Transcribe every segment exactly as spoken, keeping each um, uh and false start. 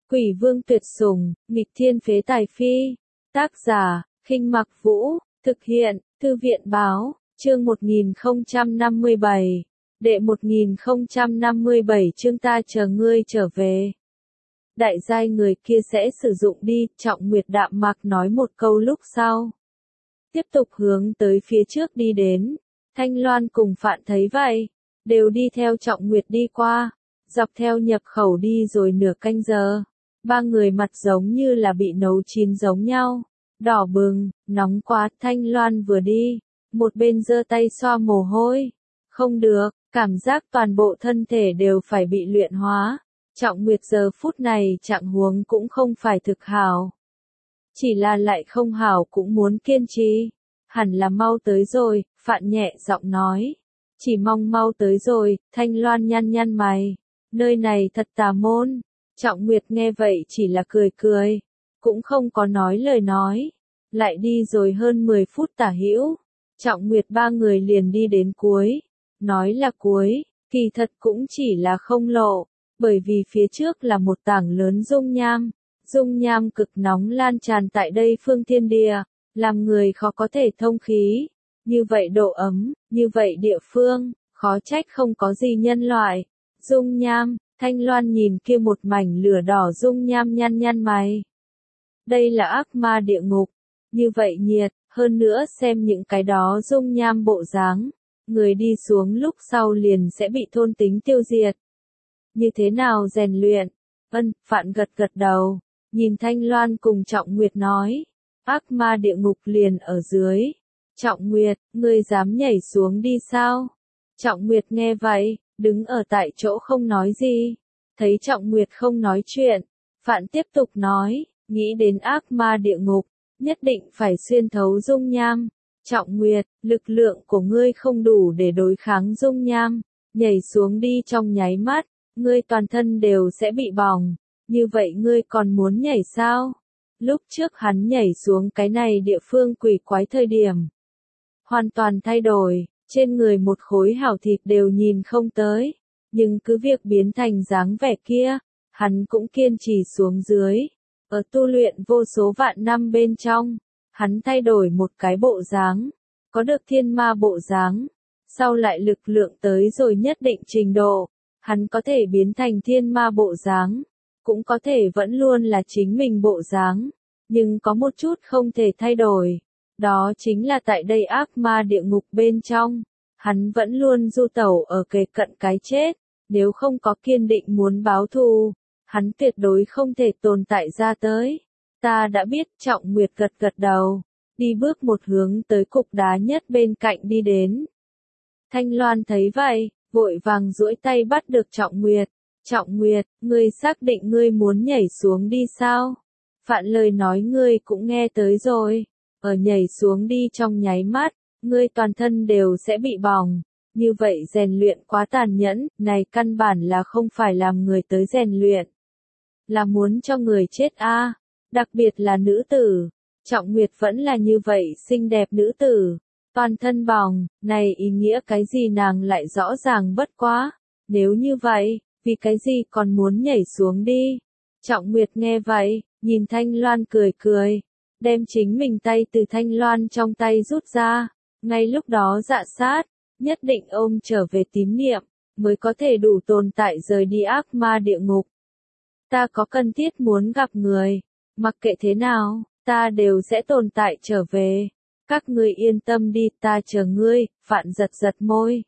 Quỷ vương tuyệt sủng, nghịch thiên phế tài phi. Tác giả, Khinh Mặc Vũ, thực hiện, Thư viện báo, chương một nghìn không trăm năm mươi bảy. Đệ một nghìn không trăm năm mươi bảy chương ta chờ ngươi trở về. Đại giai người kia sẽ sử dụng đi, Trọng Nguyệt đạm mạc nói một câu lúc sau. Tiếp tục hướng tới phía trước đi đến. Thanh Loan cùng Phạn thấy vậy, đều đi theo Trọng Nguyệt đi qua, dọc theo nhập khẩu đi rồi nửa canh giờ. Ba người mặt giống như là bị nấu chín giống nhau, đỏ bừng, nóng quá. Thanh Loan vừa đi, một bên giơ tay xoa mồ hôi. Không được, cảm giác toàn bộ thân thể đều phải bị luyện hóa. Trọng Nguyệt giờ phút này trạng huống cũng không phải thực hảo. Chỉ là lại không hảo cũng muốn kiên trì. Hẳn là mau tới rồi, Phạn nhẹ giọng nói. Chỉ mong mau tới rồi. Thanh Loan nhăn nhăn mày. Nơi này thật tà môn. Trọng Nguyệt nghe vậy chỉ là cười cười. Cũng không có nói lời nói. Lại đi rồi hơn mười phút tả hữu. Trọng Nguyệt ba người liền đi đến cuối. Nói là cuối, kỳ thật cũng chỉ là không lộ. Bởi vì phía trước là một tảng lớn dung nham. Dung nham cực nóng lan tràn tại đây phương thiên địa, làm người khó có thể thông khí. Như vậy độ ấm, như vậy địa phương, khó trách không có gì nhân loại. Dung nham, Thanh Loan nhìn kia một mảnh lửa đỏ dung nham nhăn nhăn mày. Đây là ác ma địa ngục, như vậy nhiệt, hơn nữa xem những cái đó dung nham bộ dáng. Người đi xuống lúc sau liền sẽ bị thôn tính tiêu diệt. Như thế nào rèn luyện? Ân, Phạn gật gật đầu, nhìn Thanh Loan cùng Trọng Nguyệt nói. Ác ma địa ngục liền ở dưới. Trọng Nguyệt, ngươi dám nhảy xuống đi sao? Trọng Nguyệt nghe vậy, đứng ở tại chỗ không nói gì. Thấy Trọng Nguyệt không nói chuyện, Phạn tiếp tục nói, nghĩ đến ác ma địa ngục, nhất định phải xuyên thấu dung nham. Trọng Nguyệt, lực lượng của ngươi không đủ để đối kháng dung nham, nhảy xuống đi trong nháy mắt, ngươi toàn thân đều sẽ bị bỏng, như vậy ngươi còn muốn nhảy sao? Lúc trước hắn nhảy xuống cái này địa phương quỷ quái thời điểm, hoàn toàn thay đổi, trên người một khối hảo thịt đều nhìn không tới, nhưng cứ việc biến thành dáng vẻ kia, hắn cũng kiên trì xuống dưới, ở tu luyện vô số vạn năm bên trong. Hắn thay đổi một cái bộ dáng, có được thiên ma bộ dáng, sau lại lực lượng tới rồi nhất định trình độ, hắn có thể biến thành thiên ma bộ dáng, cũng có thể vẫn luôn là chính mình bộ dáng, nhưng có một chút không thể thay đổi, đó chính là tại đây ác ma địa ngục bên trong, hắn vẫn luôn du tẩu ở kề cận cái chết, nếu không có kiên định muốn báo thù, hắn tuyệt đối không thể tồn tại ra tới. Ta đã biết. Trọng Nguyệt gật gật đầu, đi bước một hướng tới cục đá nhất bên cạnh đi đến. Thanh Loan thấy vậy, vội vàng duỗi tay bắt được Trọng Nguyệt. Trọng Nguyệt, ngươi xác định ngươi muốn nhảy xuống đi sao? Phạn lời nói ngươi cũng nghe tới rồi, ở nhảy xuống đi trong nháy mắt, ngươi toàn thân đều sẽ bị bỏng. Như vậy rèn luyện quá tàn nhẫn, này căn bản là không phải làm người tới rèn luyện, là muốn cho người chết a. À. Đặc biệt là nữ tử, Trọng Nguyệt vẫn là như vậy xinh đẹp nữ tử, toàn thân bỏng, này ý nghĩa cái gì nàng lại rõ ràng bất quá, nếu như vậy, vì cái gì còn muốn nhảy xuống đi. Trọng Nguyệt nghe vậy, nhìn Thanh Loan cười cười, đem chính mình tay từ Thanh Loan trong tay rút ra, ngay lúc đó dạ sát, nhất định ôm trở về tín niệm, mới có thể đủ tồn tại rời đi ác ma địa ngục. Ta có cần thiết muốn gặp người. Mặc kệ thế nào, ta đều sẽ tồn tại trở về. Các ngươi yên tâm đi, ta chờ ngươi. Phạn giật giật môi,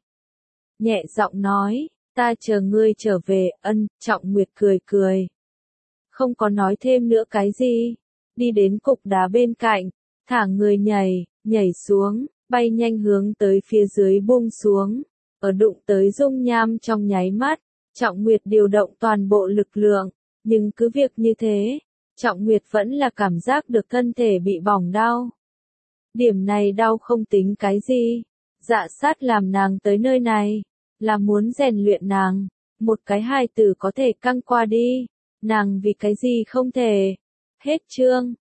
nhẹ giọng nói, ta chờ ngươi trở về. Ân. Trọng Nguyệt cười cười, không có nói thêm nữa cái gì. Đi đến cục đá bên cạnh, thả người nhảy, nhảy xuống, bay nhanh hướng tới phía dưới buông xuống. Ở đụng tới dung nham trong nháy mắt, Trọng Nguyệt điều động toàn bộ lực lượng, nhưng cứ việc như thế, Trọng Nguyệt vẫn là cảm giác được thân thể bị bỏng đau. Điểm này đau không tính cái gì. Dạ sát làm nàng tới nơi này, là muốn rèn luyện nàng. Một cái hài tử có thể căng qua đi, nàng vì cái gì không thể. Hết chương.